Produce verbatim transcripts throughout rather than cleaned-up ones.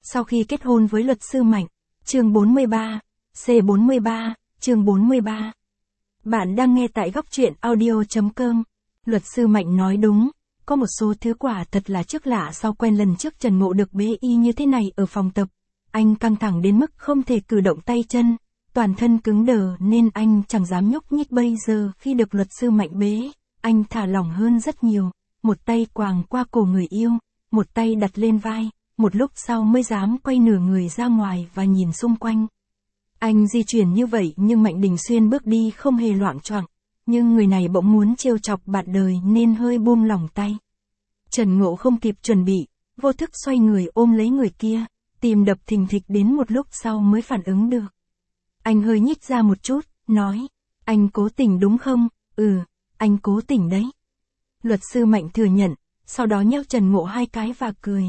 Sau khi kết hôn với luật sư Mạnh, chương bốn mươi ba, C bốn mươi ba, chương bốn mươi ba. Bạn đang nghe tại góc truyện audio chấm com. Luật sư Mạnh nói đúng, có một số thứ quả thật là trước lạ sau quen. Lần trước Trần Ngộ được bế y như thế này ở phòng tập. Anh căng thẳng đến mức không thể cử động tay chân, toàn thân cứng đờ nên anh chẳng dám nhúc nhích. Bây giờ khi được luật sư Mạnh bế, anh thả lỏng hơn rất nhiều, một tay quàng qua cổ người yêu, một tay đặt lên vai, một lúc sau mới dám quay nửa người ra ngoài và nhìn xung quanh. Anh di chuyển như vậy nhưng Mạnh Đình Xuyên bước đi không hề loạng choạng, nhưng người này bỗng muốn trêu chọc bạn đời nên hơi buông lỏng tay. Trần Ngộ không kịp chuẩn bị, vô thức xoay người ôm lấy người kia, tim đập thình thịch đến một lúc sau mới phản ứng được. Anh hơi nhích ra một chút, nói, anh cố tình đúng không? Ừ, anh cố tình đấy. Luật sư Mạnh thừa nhận, sau đó nhéo Trần Ngộ hai cái và cười.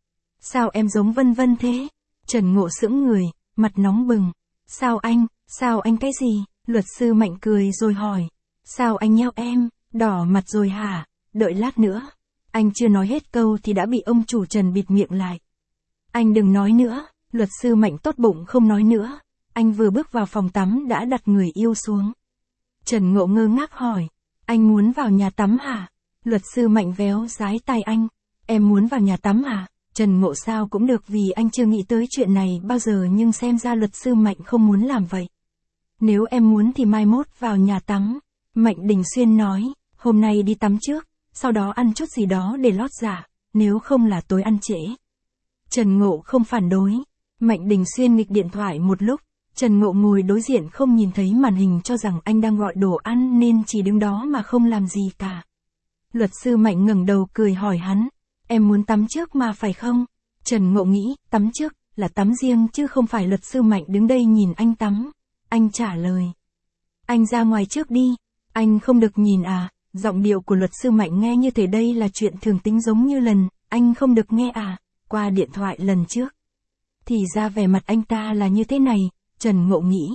Sao em giống Vân Vân thế? Trần Ngộ sững người, mặt nóng bừng. Sao anh, sao anh cái gì? Luật sư Mạnh cười rồi hỏi. Sao anh nhéo em, đỏ mặt rồi hả? Đợi lát nữa. Anh chưa nói hết câu thì đã bị ông chủ Trần bịt miệng lại. Anh đừng nói nữa, luật sư Mạnh tốt bụng không nói nữa. Anh vừa bước vào phòng tắm đã đặt người yêu xuống. Trần Ngộ ngơ ngác hỏi. Anh muốn vào nhà tắm hả? Luật sư Mạnh véo dái tay anh. Em muốn vào nhà tắm hả? Trần Ngộ sao cũng được vì anh chưa nghĩ tới chuyện này bao giờ, nhưng xem ra luật sư Mạnh không muốn làm vậy. Nếu em muốn thì mai mốt vào nhà tắm. Mạnh Đình Xuyên nói, hôm nay đi tắm trước, sau đó ăn chút gì đó để lót dạ, nếu không là tối ăn trễ. Trần Ngộ không phản đối. Mạnh Đình Xuyên nghịch điện thoại một lúc, Trần Ngộ ngồi đối diện không nhìn thấy màn hình cho rằng anh đang gọi đồ ăn nên chỉ đứng đó mà không làm gì cả. Luật sư Mạnh ngẩng đầu cười hỏi hắn, em muốn tắm trước mà phải không? Trần Ngộ nghĩ, tắm trước, là tắm riêng chứ không phải. Luật sư Mạnh đứng đây nhìn anh tắm. Anh trả lời. Anh ra ngoài trước đi. Anh không được nhìn à? Giọng điệu của luật sư Mạnh nghe như thế đây là chuyện thường tính, giống như lần, anh không được nghe à? Qua điện thoại lần trước. Thì ra vẻ mặt anh ta là như thế này, Trần Ngộ nghĩ.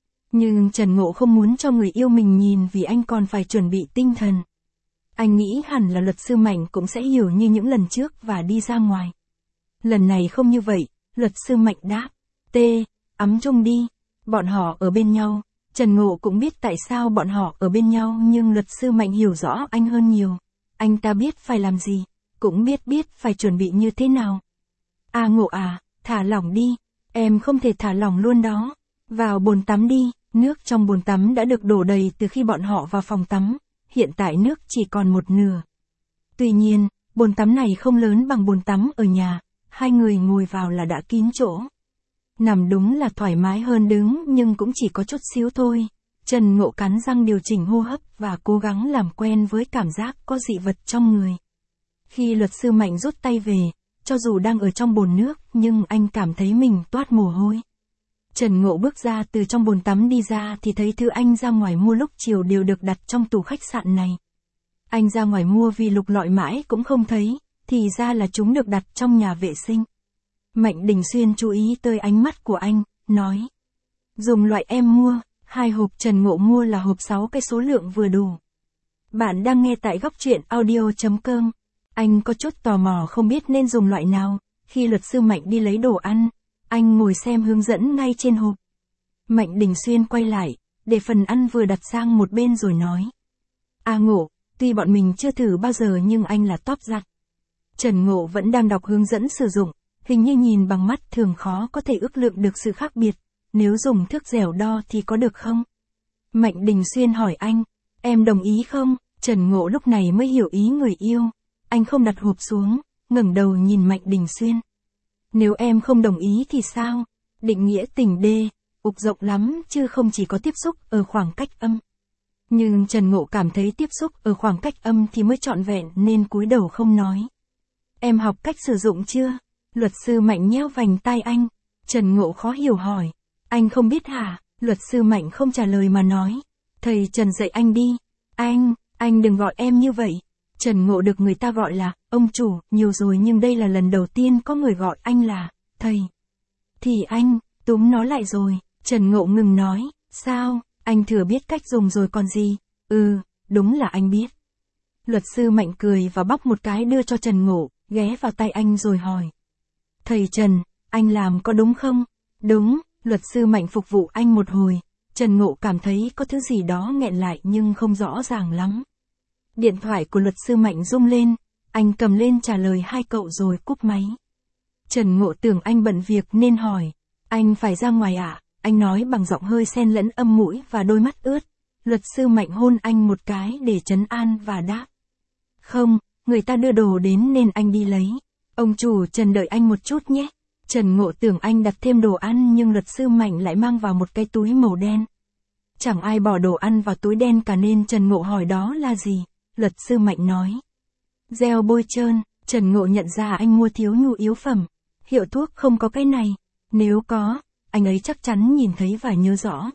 Nhưng Trần Ngộ không muốn cho người yêu mình nhìn vì anh còn phải chuẩn bị tinh thần. Anh nghĩ hẳn là luật sư Mạnh cũng sẽ hiểu như những lần trước và đi ra ngoài. Lần này không như vậy, luật sư Mạnh đáp. T, ấm chung đi. Bọn họ ở bên nhau. Trần Ngộ cũng biết tại sao bọn họ ở bên nhau, nhưng luật sư Mạnh hiểu rõ anh hơn nhiều. Anh ta biết phải làm gì, cũng biết biết phải chuẩn bị như thế nào. À Ngộ à, thả lỏng đi. Em không thể thả lỏng luôn đó. Vào bồn tắm đi. Nước trong bồn tắm đã được đổ đầy từ khi bọn họ vào phòng tắm. Hiện tại nước chỉ còn một nửa. Tuy nhiên, bồn tắm này không lớn bằng bồn tắm ở nhà. Hai người ngồi vào là đã kín chỗ. Nằm đúng là thoải mái hơn đứng, nhưng cũng chỉ có chút xíu thôi. Trần Ngộ cắn răng điều chỉnh hô hấp và cố gắng làm quen với cảm giác có dị vật trong người. Khi luật sư Mạnh rút tay về, cho dù đang ở trong bồn nước, nhưng anh cảm thấy mình toát mồ hôi. Trần Ngộ bước ra từ trong bồn tắm đi ra thì thấy thứ anh ra ngoài mua lúc chiều đều được đặt trong tủ khách sạn này. Anh ra ngoài mua vì lục lọi mãi cũng không thấy, thì ra là chúng được đặt trong nhà vệ sinh. Mạnh Đình Xuyên chú ý tới ánh mắt của anh, nói. Dùng loại em mua, hai hộp. Trần Ngộ mua là hộp sáu cái, số lượng vừa đủ. Bạn đang nghe tại góc truyện audio chấm com. Anh có chút tò mò không biết nên dùng loại nào. Khi luật sư Mạnh đi lấy đồ ăn, anh ngồi xem hướng dẫn ngay trên hộp. Mạnh Đình Xuyên quay lại, để phần ăn vừa đặt sang một bên rồi nói. À Ngộ, tuy bọn mình chưa thử bao giờ nhưng anh là top giặt. Trần Ngộ vẫn đang đọc hướng dẫn sử dụng, hình như nhìn bằng mắt thường khó có thể ước lượng được sự khác biệt. Nếu dùng thước dẻo đo thì có được không? Mạnh Đình Xuyên hỏi anh, em đồng ý không? Trần Ngộ lúc này mới hiểu ý người yêu. Anh không đặt hộp xuống, ngẩng đầu nhìn Mạnh Đình Xuyên. Nếu em không đồng ý thì sao? Định nghĩa tình đê, ục rộng lắm chứ không chỉ có tiếp xúc ở khoảng cách âm. Nhưng Trần Ngộ cảm thấy tiếp xúc ở khoảng cách âm thì mới trọn vẹn nên cúi đầu không nói. Em học cách sử dụng chưa? Luật sư Mạnh nhéo vành tai anh. Trần Ngộ khó hiểu hỏi. Anh không biết hả? Luật sư Mạnh không trả lời mà nói. Thầy Trần dạy anh đi. Anh, anh đừng gọi em như vậy. Trần Ngộ được người ta gọi là ông chủ nhiều rồi, nhưng đây là lần đầu tiên có người gọi anh là thầy. Thì anh, túm nó lại rồi. Trần Ngộ ngừng nói. Sao, anh thừa biết cách dùng rồi còn gì? Ừ, đúng là anh biết. Luật sư Mạnh cười và bóc một cái đưa cho Trần Ngộ, ghé vào tay anh rồi hỏi. Thầy Trần, anh làm có đúng không? Đúng, luật sư Mạnh phục vụ anh một hồi, Trần Ngộ cảm thấy có thứ gì đó nghẹn lại nhưng không rõ ràng lắm. Điện thoại của luật sư Mạnh rung lên, anh cầm lên trả lời hai cậu rồi cúp máy. Trần Ngộ tưởng anh bận việc nên hỏi, anh phải ra ngoài ạ? À? Anh nói bằng giọng hơi xen lẫn âm mũi và đôi mắt ướt. Luật sư Mạnh hôn anh một cái để trấn an và đáp. Không, người ta đưa đồ đến nên anh đi lấy. Ông chủ Trần đợi anh một chút nhé. Trần Ngộ tưởng anh đặt thêm đồ ăn nhưng luật sư Mạnh lại mang vào một cái túi màu đen. Chẳng ai bỏ đồ ăn vào túi đen cả nên Trần Ngộ hỏi đó là gì. Luật sư Mạnh nói. Gel bôi trơn. Trần Ngộ nhận ra anh mua thiếu nhu yếu phẩm. Hiệu thuốc không có cái này. Nếu có, anh ấy chắc chắn nhìn thấy và nhớ rõ.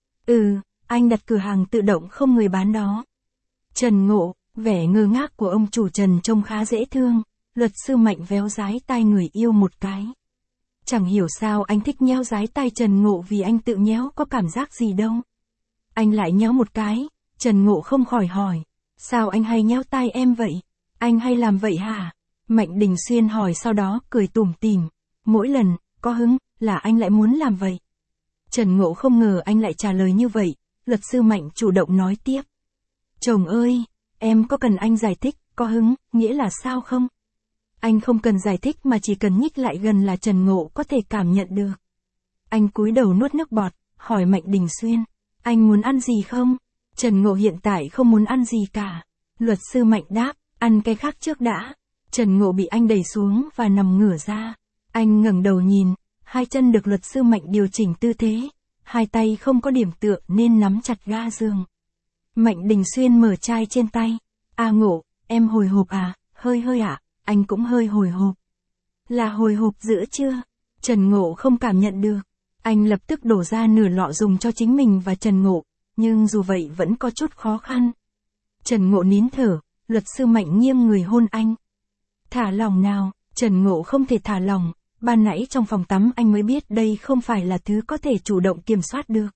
Ừ, anh đặt cửa hàng tự động không người bán đó. Trần Ngộ, vẻ ngơ ngác của ông chủ Trần trông khá dễ thương. Luật sư Mạnh véo dái tai người yêu một cái. Chẳng hiểu sao anh thích nhéo dái tai Trần Ngộ vì anh tự nhéo có cảm giác gì đâu. Anh lại nhéo một cái, Trần Ngộ không khỏi hỏi. Sao anh hay nhéo tai em vậy? Anh hay làm vậy hả? Mạnh Đình Xuyên hỏi sau đó cười tủm tỉm. Mỗi lần, có hứng, là anh lại muốn làm vậy. Trần Ngộ không ngờ anh lại trả lời như vậy. Luật sư Mạnh chủ động nói tiếp. Chồng ơi, em có cần anh giải thích, có hứng, nghĩa là sao không? Anh không cần giải thích mà chỉ cần nhích lại gần là Trần Ngộ có thể cảm nhận được. Anh cúi đầu nuốt nước bọt, hỏi Mạnh Đình Xuyên. Anh muốn ăn gì không? Trần Ngộ hiện tại không muốn ăn gì cả. Luật sư Mạnh đáp, ăn cái khác trước đã. Trần Ngộ bị anh đẩy xuống và nằm ngửa ra. Anh ngẩng đầu nhìn, hai chân được luật sư Mạnh điều chỉnh tư thế. Hai tay không có điểm tựa nên nắm chặt ga giường. Mạnh Đình Xuyên mở chai trên tay. À Ngộ, em hồi hộp à, hơi hơi ạ, à? Anh cũng hơi hồi hộp. Là hồi hộp giữa chưa? Trần Ngộ không cảm nhận được. Anh lập tức đổ ra nửa lọ dùng cho chính mình và Trần Ngộ, nhưng dù vậy vẫn có chút khó khăn. Trần Ngộ nín thở, luật sư Mạnh nghiêng người hôn anh. Thả lỏng nào, Trần Ngộ không thể thả lỏng, ban nãy trong phòng tắm anh mới biết đây không phải là thứ có thể chủ động kiểm soát được.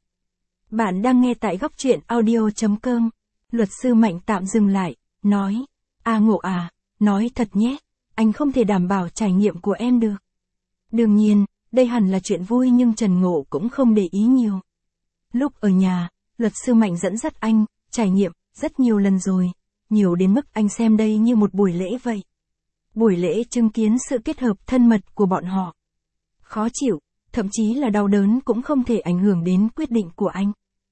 Bạn đang nghe tại góc truyện audio chấm com. Luật sư Mạnh tạm dừng lại, nói. À Ngộ à, nói thật nhé, anh không thể đảm bảo trải nghiệm của em được. Đương nhiên, đây hẳn là chuyện vui nhưng Trần Ngộ cũng không để ý nhiều. Lúc ở nhà, luật sư Mạnh dẫn dắt anh, trải nghiệm, rất nhiều lần rồi, nhiều đến mức anh xem đây như một buổi lễ vậy. Buổi lễ chứng kiến sự kết hợp thân mật của bọn họ. Khó chịu, thậm chí là đau đớn cũng không thể ảnh hưởng đến quyết định của anh.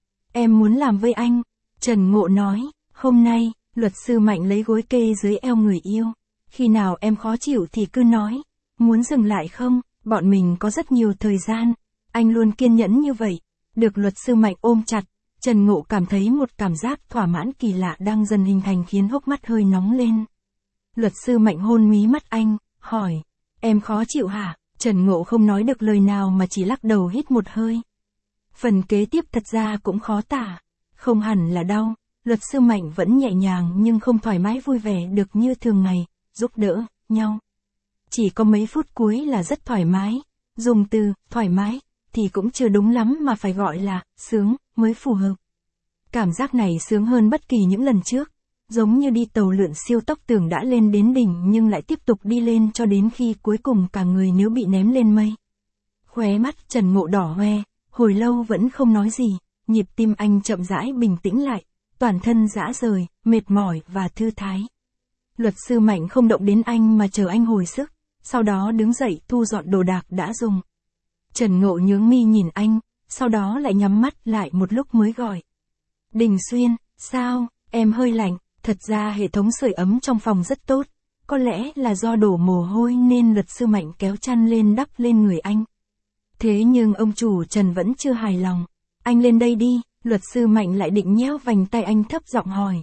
Em muốn làm với anh, Trần Ngộ nói, hôm nay, luật sư Mạnh lấy gối kê dưới eo người yêu. Khi nào em khó chịu thì cứ nói, muốn dừng lại không, bọn mình có rất nhiều thời gian. Anh luôn kiên nhẫn như vậy. Được luật sư Mạnh ôm chặt, Trần Ngộ cảm thấy một cảm giác thỏa mãn kỳ lạ đang dần hình thành khiến hốc mắt hơi nóng lên. Luật sư Mạnh hôn mí mắt anh, hỏi, em khó chịu hả? Trần Ngộ không nói được lời nào mà chỉ lắc đầu hít một hơi. Phần kế tiếp thật ra cũng khó tả, không hẳn là đau, luật sư Mạnh vẫn nhẹ nhàng nhưng không thoải mái vui vẻ được như thường ngày, giúp đỡ nhau. Chỉ có mấy phút cuối là rất thoải mái, dùng từ thoải mái thì cũng chưa đúng lắm mà phải gọi là sướng mới phù hợp. Cảm giác này sướng hơn bất kỳ những lần trước, giống như đi tàu lượn siêu tốc tưởng đã lên đến đỉnh nhưng lại tiếp tục đi lên cho đến khi cuối cùng cả người nếu bị ném lên mây. Khóe mắt Trần Ngộ đỏ hoe, hồi lâu vẫn không nói gì, nhịp tim anh chậm rãi bình tĩnh lại, toàn thân rã rời, mệt mỏi và thư thái. Luật sư Mạnh không động đến anh mà chờ anh hồi sức, sau đó đứng dậy thu dọn đồ đạc đã dùng. Trần Ngộ nhướng mi nhìn anh, sau đó lại nhắm mắt lại một lúc mới gọi. Đình Xuyên, sao, em hơi lạnh, thật ra hệ thống sưởi ấm trong phòng rất tốt, có lẽ là do đổ mồ hôi nên luật sư Mạnh kéo chăn lên đắp lên người anh. Thế nhưng ông chủ Trần vẫn chưa hài lòng. Anh lên đây đi, luật sư Mạnh lại định nhéo vành tay anh thấp giọng hỏi.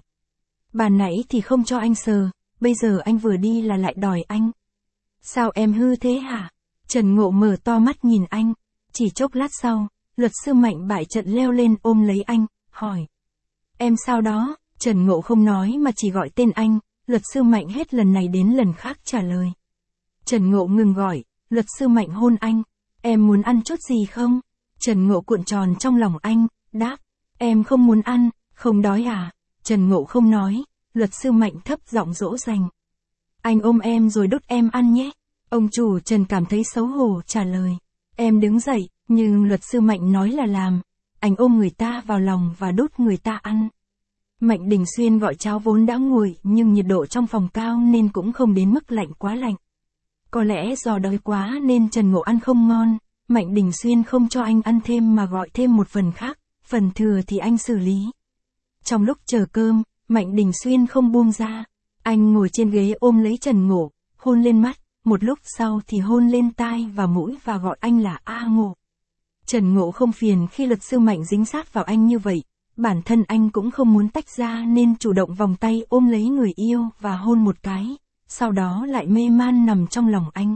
Bà nãy thì không cho anh sờ, bây giờ anh vừa đi là lại đòi anh. Sao em hư thế hả? Trần Ngộ mở to mắt nhìn anh, chỉ chốc lát sau, luật sư Mạnh bại trận leo lên ôm lấy anh, hỏi. Em sao đó? Trần Ngộ không nói mà chỉ gọi tên anh, luật sư Mạnh hết lần này đến lần khác trả lời. Trần Ngộ ngừng gọi, luật sư Mạnh hôn anh. Em muốn ăn chút gì không? Trần Ngộ cuộn tròn trong lòng anh, đáp. Em không muốn ăn, không đói à? Trần Ngộ không nói, luật sư Mạnh thấp giọng dỗ dành. Anh ôm em rồi đút em ăn nhé. Ông chủ Trần cảm thấy xấu hổ trả lời. Em đứng dậy, nhưng luật sư Mạnh nói là làm. Anh ôm người ta vào lòng và đút người ta ăn. Mạnh Đình Xuyên gọi cháo vốn đã nguội nhưng nhiệt độ trong phòng cao nên cũng không đến mức lạnh quá lạnh. Có lẽ do đói quá nên Trần Ngộ ăn không ngon, Mạnh Đình Xuyên không cho anh ăn thêm mà gọi thêm một phần khác, phần thừa thì anh xử lý. Trong lúc chờ cơm, Mạnh Đình Xuyên không buông ra. Anh ngồi trên ghế ôm lấy Trần Ngộ, hôn lên mắt, một lúc sau thì hôn lên tai và mũi và gọi anh là A Ngộ. Trần Ngộ không phiền khi luật sư Mạnh dính sát vào anh như vậy, bản thân anh cũng không muốn tách ra nên chủ động vòng tay ôm lấy người yêu và hôn một cái, sau đó lại mê man nằm trong lòng anh.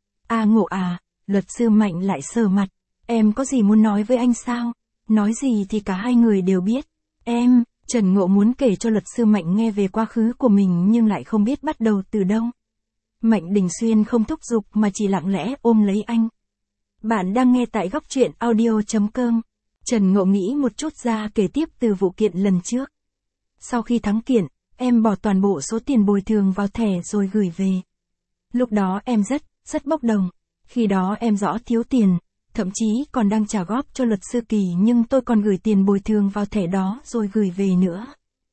A Ngộ à, luật sư Mạnh lại sờ mặt, em có gì muốn nói với anh sao? Nói gì thì cả hai người đều biết. Em, Trần Ngộ muốn kể cho luật sư Mạnh nghe về quá khứ của mình nhưng lại không biết bắt đầu từ đâu. Mạnh Đình Xuyên không thúc giục mà chỉ lặng lẽ ôm lấy anh. Bạn đang nghe tại góc truyện audio chấm com. Trần Ngộ nghĩ một chút ra kể tiếp từ vụ kiện lần trước. Sau khi thắng kiện, em bỏ toàn bộ số tiền bồi thường vào thẻ rồi gửi về. Lúc đó em rất, rất bốc đồng. Khi đó em rõ thiếu tiền, thậm chí còn đang trả góp cho luật sư Kỳ nhưng tôi còn gửi tiền bồi thường vào thẻ đó rồi gửi về nữa.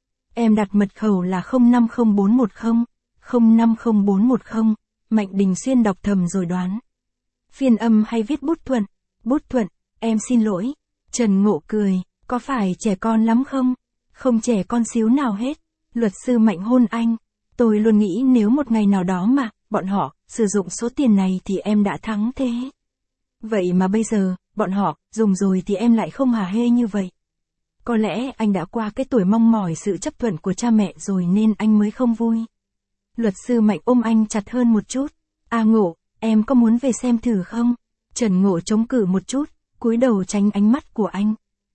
Em đặt mật khẩu là không năm không bốn một không, không năm không bốn một không, Mạnh Đình Xuyên đọc thầm rồi đoán. Phiên âm hay viết bút thuận? Bút thuận, em xin lỗi. Trần Ngộ cười, có phải trẻ con lắm không? Không trẻ con xíu nào hết. Luật sư Mạnh hôn anh. Tôi luôn nghĩ nếu một ngày nào đó mà, bọn họ, sử dụng số tiền này thì em đã thắng thế. Vậy mà bây giờ, bọn họ, dùng rồi thì em lại không hả hê như vậy. Có lẽ anh đã qua cái tuổi mong mỏi sự chấp thuận của cha mẹ rồi nên anh mới không vui. Luật sư Mạnh ôm anh chặt hơn một chút. A Ngộ, em có muốn về xem thử không? Trần Ngộ chống cự một chút, cúi đầu tránh ánh mắt của anh.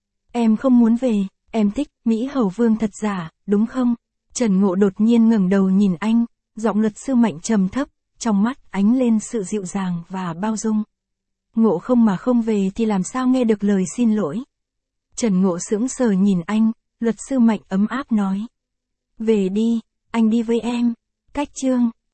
Em không muốn về, em thích Mỹ Hầu Vương thật giả, đúng không? Trần Ngộ đột nhiên ngẩng đầu nhìn anh, giọng luật sư Mạnh trầm thấp, trong mắt ánh lên sự dịu dàng và bao dung. Ngộ không mà không về thì làm sao nghe được lời xin lỗi. Trần Ngộ sững sờ nhìn anh, luật sư Mạnh ấm áp nói. Về đi, anh đi với em. Cách chương.